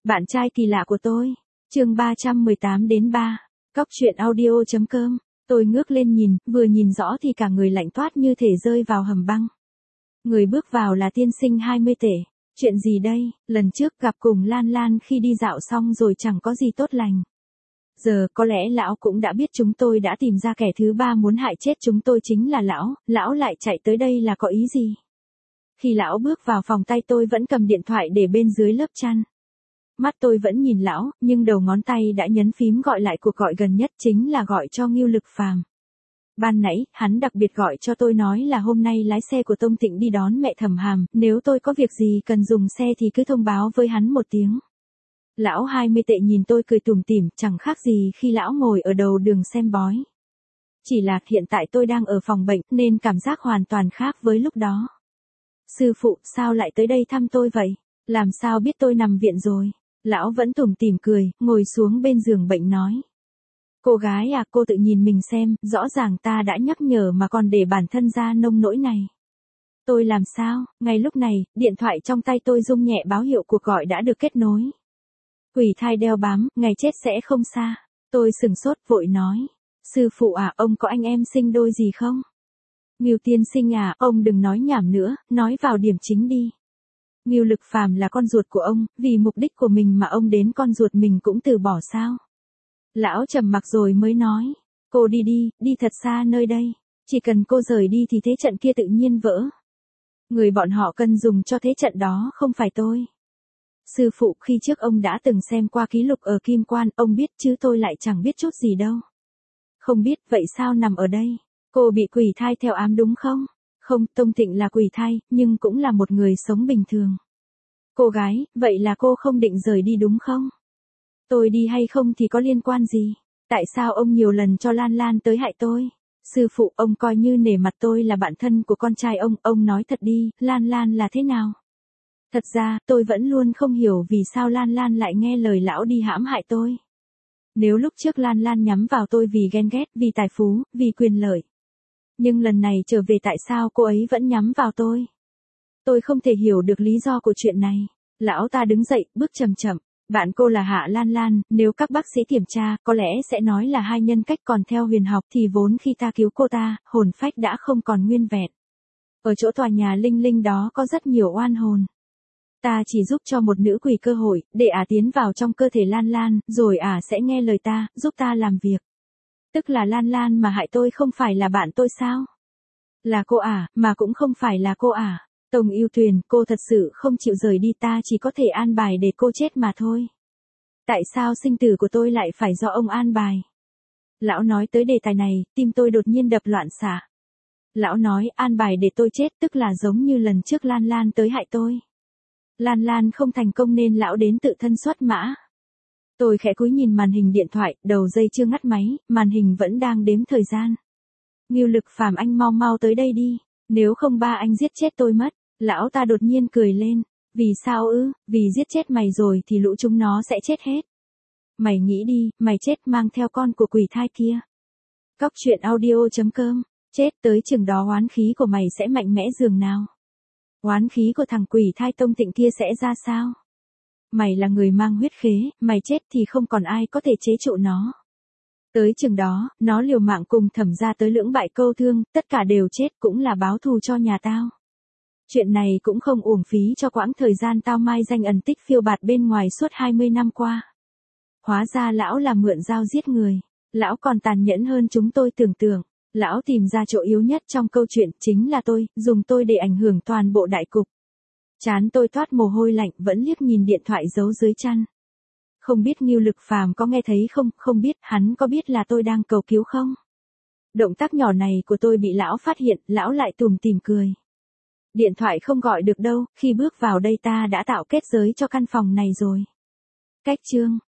Bạn trai kỳ lạ của tôi. Chương 318-3. Cóc truyện audio.com. Tôi ngước lên nhìn, vừa nhìn rõ thì cả người lạnh toát như thể rơi vào hầm băng. Người bước vào là tiên sinh 20 tể. Chuyện gì đây, lần trước gặp cùng Lan Lan khi đi dạo xong rồi chẳng có gì tốt lành. Giờ có lẽ lão cũng đã biết chúng tôi đã tìm ra kẻ thứ ba muốn hại chết chúng tôi chính là lão lại chạy tới đây là có ý gì? Khi lão bước vào phòng tay tôi vẫn cầm điện thoại để bên dưới lớp chăn. Mắt tôi vẫn nhìn lão, nhưng đầu ngón tay đã nhấn phím gọi lại cuộc gọi gần nhất chính là gọi cho Ngưu Lực Phàm. Ban nãy, hắn đặc biệt gọi cho tôi nói là hôm nay lái xe của Tông Tịnh đi đón mẹ Thẩm Hàm, nếu tôi có việc gì cần dùng xe thì cứ thông báo với hắn một tiếng. Lão 20 tệ nhìn tôi cười tủm tỉm, chẳng khác gì khi lão ngồi ở đầu đường xem bói. Chỉ là hiện tại tôi đang ở phòng bệnh nên cảm giác hoàn toàn khác với lúc đó. Sư phụ, sao lại tới đây thăm tôi vậy? Làm sao biết tôi nằm viện rồi? Lão vẫn tủm tỉm cười, ngồi xuống bên giường bệnh nói. Cô gái à, cô tự nhìn mình xem, rõ ràng ta đã nhắc nhở mà còn để bản thân ra nông nỗi này. Tôi làm sao? Ngay lúc này, điện thoại trong tay tôi rung nhẹ báo hiệu cuộc gọi đã được kết nối. Quỷ thai đeo bám, ngày chết sẽ không xa. Tôi sừng sốt vội nói. Sư phụ à, ông có anh em sinh đôi gì không? Ngưu tiên sinh à, ông đừng nói nhảm nữa, nói vào điểm chính đi. Ngưu Lực Phàm là con ruột của ông, vì mục đích của mình mà ông đến con ruột mình cũng từ bỏ sao? Lão trầm mặc rồi mới nói. Cô đi thật xa nơi đây. Chỉ cần cô rời đi thì thế trận kia tự nhiên vỡ. Người bọn họ cần dùng cho thế trận đó không phải tôi. Sư phụ, khi trước ông đã từng xem qua ký lục ở Kim Quan, ông biết chứ tôi lại chẳng biết chút gì đâu. Không biết, vậy sao nằm ở đây? Cô bị quỷ thai theo ám đúng không? Không, Tông Tịnh là quỷ thai, nhưng cũng là một người sống bình thường. Cô gái, vậy là cô không định rời đi đúng không? Tôi đi hay không thì có liên quan gì? Tại sao ông nhiều lần cho Lan Lan tới hại tôi? Sư phụ, ông coi như nể mặt tôi là bạn thân của con trai ông nói thật đi, Lan Lan là thế nào? Thật ra, tôi vẫn luôn không hiểu vì sao Lan Lan lại nghe lời lão đi hãm hại tôi. Nếu lúc trước Lan Lan nhắm vào tôi vì ghen ghét, vì tài phú, vì quyền lợi. Nhưng lần này trở về tại sao cô ấy vẫn nhắm vào tôi? Tôi không thể hiểu được lý do của chuyện này. Lão ta đứng dậy, bước chậm chậm. Bạn cô là Hạ Lan Lan, nếu các bác sĩ kiểm tra, có lẽ sẽ nói là hai nhân cách, còn theo huyền học thì vốn khi ta cứu cô ta, hồn phách đã không còn nguyên vẹn. Ở chỗ tòa nhà linh linh đó có rất nhiều oan hồn. Ta chỉ giúp cho một nữ quỷ cơ hội, để tiến vào trong cơ thể Lan Lan, rồi sẽ nghe lời ta, giúp ta làm việc. Tức là Lan Lan mà hại tôi không phải là bạn tôi sao? Là cô mà cũng không phải là cô Tông Yêu Tuyền, cô thật sự không chịu rời đi, ta chỉ có thể an bài để cô chết mà thôi. Tại sao sinh tử của tôi lại phải do ông an bài? Lão nói tới đề tài này, tim tôi đột nhiên đập loạn xạ. Lão nói an bài để tôi chết tức là giống như lần trước Lan Lan tới hại tôi. Lan Lan không thành công nên lão đến tự thân xuất mã. Tôi khẽ cúi nhìn màn hình điện thoại, đầu dây chưa ngắt máy, màn hình vẫn đang đếm thời gian. Ngưu Lực Phàm, anh mau mau tới đây đi, nếu không ba anh giết chết tôi mất. Lão ta đột nhiên cười lên. Vì sao ư? Vì giết chết mày rồi thì lũ chúng nó sẽ chết hết. Mày nghĩ đi, mày chết mang theo con của quỷ thai kia. Cóc truyện audio.com. Chết tới chừng đó oán khí của mày sẽ mạnh mẽ dường nào? Oán khí của thằng quỷ thai Tông Tịnh kia sẽ ra sao? Mày là người mang huyết khế, mày chết thì không còn ai có thể chế trụ nó. Tới chừng đó, nó liều mạng cùng Thẩm gia tới lưỡng bại câu thương, tất cả đều chết cũng là báo thù cho nhà tao. Chuyện này cũng không uổng phí cho quãng thời gian tao mai danh ẩn tích phiêu bạt bên ngoài suốt 20 năm qua. Hóa ra lão là mượn dao giết người. Lão còn tàn nhẫn hơn chúng tôi tưởng tượng. Lão tìm ra chỗ yếu nhất trong câu chuyện chính là tôi, dùng tôi để ảnh hưởng toàn bộ đại cục. Trán tôi toát mồ hôi lạnh, vẫn liếc nhìn điện thoại giấu dưới chăn. Không biết Ngưu Lực Phàm có nghe thấy không, không biết hắn có biết là tôi đang cầu cứu không? Động tác nhỏ này của tôi bị lão phát hiện, lão lại tủm tỉm cười. Điện thoại không gọi được đâu, khi bước vào đây ta đã tạo kết giới cho căn phòng này rồi. Cách chương